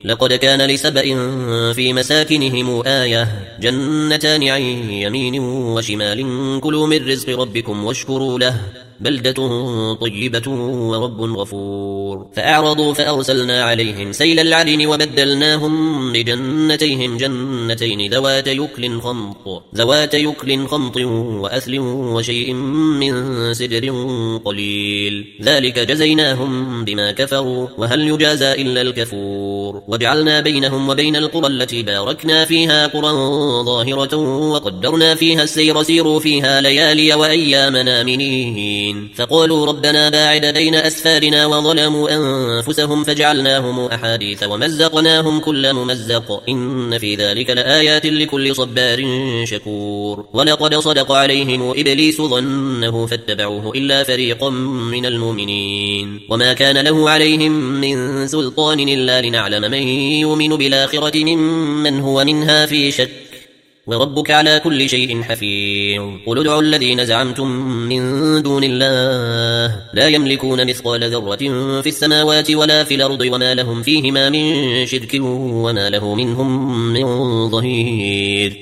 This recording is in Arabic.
لقد كان لسبإ في مساكنهم آية جنتان عن يمين وشمال كلوا من رزق ربكم واشكروا له بلدة طيبة ورب غفور فأعرضوا فأرسلنا عليهم سيل العرم وبدلناهم بجنتيهم جنتين ذوات يكل خمط وأثل وشيء من سدر قليل ذلك جزيناهم بما كفروا وهل يجازى إلا الكفور وجعلنا بينهم وبين القرى التي باركنا فيها قرى ظاهرة وقدرنا فيها السير سيروا فيها ليالي وأياما آمنين فقالوا ربنا باعد بين أسفارنا وظلموا أنفسهم فجعلناهم أحاديث ومزقناهم كل ممزق إن في ذلك لآيات لكل صبار شكور ولقد صدق عليهم إبليس ظنه فاتبعوه إلا فريقا من المؤمنين وما كان له عليهم من سلطان إلا لنعلم من يؤمن بالآخرة ممن هو منها في شك وربك على كل شيء حفيظ قل ادعوا الذين زعمتم من دون الله لا يملكون مثقال ذرة في السماوات ولا في الأرض وما لهم فيهما من شرك وما له منهم من ظهير